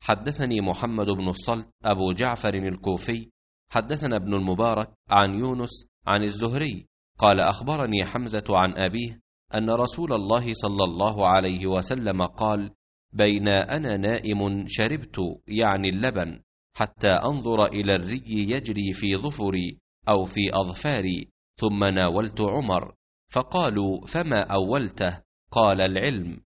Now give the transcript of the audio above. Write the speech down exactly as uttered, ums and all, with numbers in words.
حدثني محمد بن الصلت أبو جعفر الكوفي حدثنا ابن المبارك عن يونس عن الزهري قال أخبرني حمزة عن أبيه أن رسول الله صلى الله عليه وسلم قال: بين أنا نائم شربت، يعني اللبن، حتى أنظر إلى الري يجري في ظفري أو في أظفاري، ثم ناولت عمر، فقالوا: فما أولته؟ قال: العلم.